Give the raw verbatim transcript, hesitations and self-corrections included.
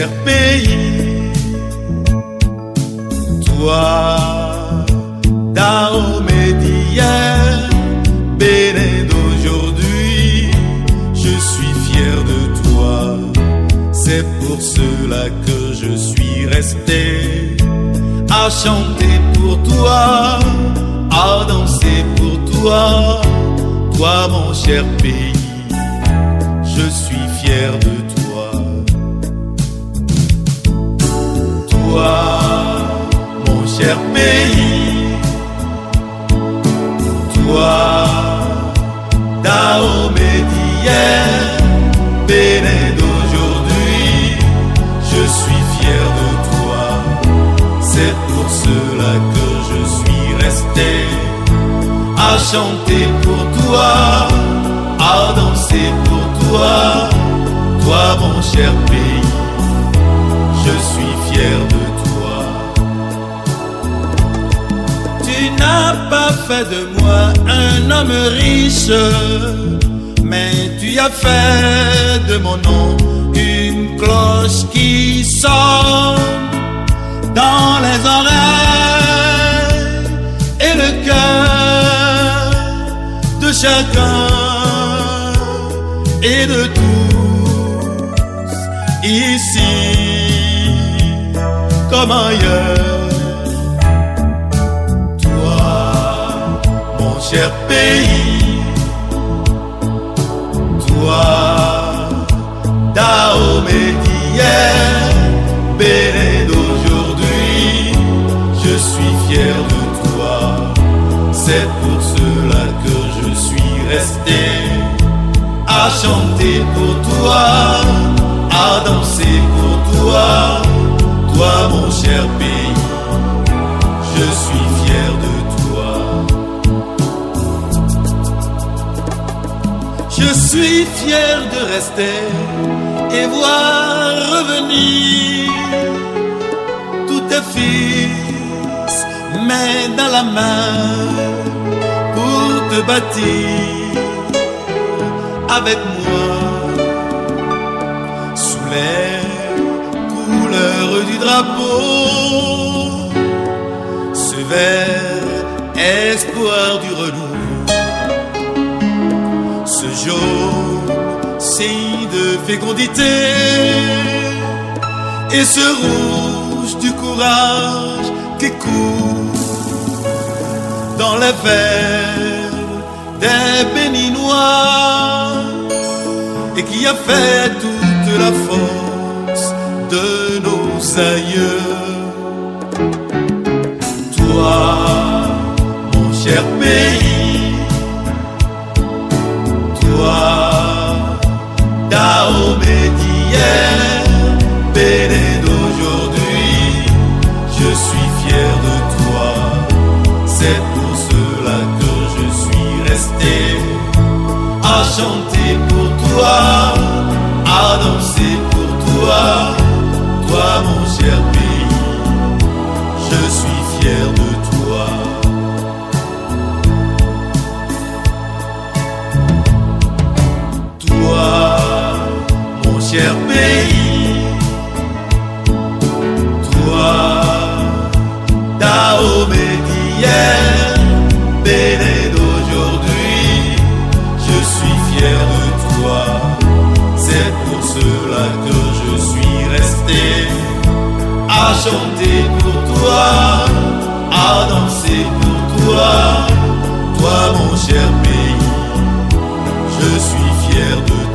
cher pays, toi, Dahomey d'hier, Bénin d'aujourd'hui, je suis fier de toi. C'est pour cela que je suis resté à chanter pour toi, à danser pour toi, toi mon cher pays, je suis fier de toi. Toi, mon cher pays, toi, Dahomey d'hier, Bénin d'aujourd'hui, je suis fier de toi. C'est pour cela que je suis resté à chanter pour toi, à danser pour toi, toi mon cher pays, je suis fier de toi. Tu n'as pas fait de moi un homme riche, mais tu as fait de mon nom une cloche qui sonne dans les oreilles et le cœur de chacun et de tous, ici comme ailleurs. Toi, mon cher pays, toi, Dahomey d'hier, Bénin d'aujourd'hui, je suis fier de toi. C'est pour cela que je suis resté à chanter pour toi, à danser pour toi, toi mon cher pays, je suis fier de toi. Je suis fier de rester et voir revenir tous tes fils, main dans la main, pour te bâtir avec moi sous les couleurs du drapeau, ce vert espoir du renouveau, ce jaune signe de fécondité et ce rouge du courage qui court dans les veines des Béninois et qui a fait toute la force de nos aïeux. Toi, mon cher pays, toi, Dahomey d'hier, Bénin d'aujourd'hui, je suis fier de toi. C'est pour cela que je suis resté à chanter pour toi, à danser pour toi, toi mon cher pays, je suis fier de toi. Toi, mon cher pays, toi, Dahomey d'hier, Bénin d'aujourd'hui, je suis fier de toi. C'est pour cela que je suis resté à chanter pour toi, à danser pour toi, toi mon cher pays, je suis fier de toi.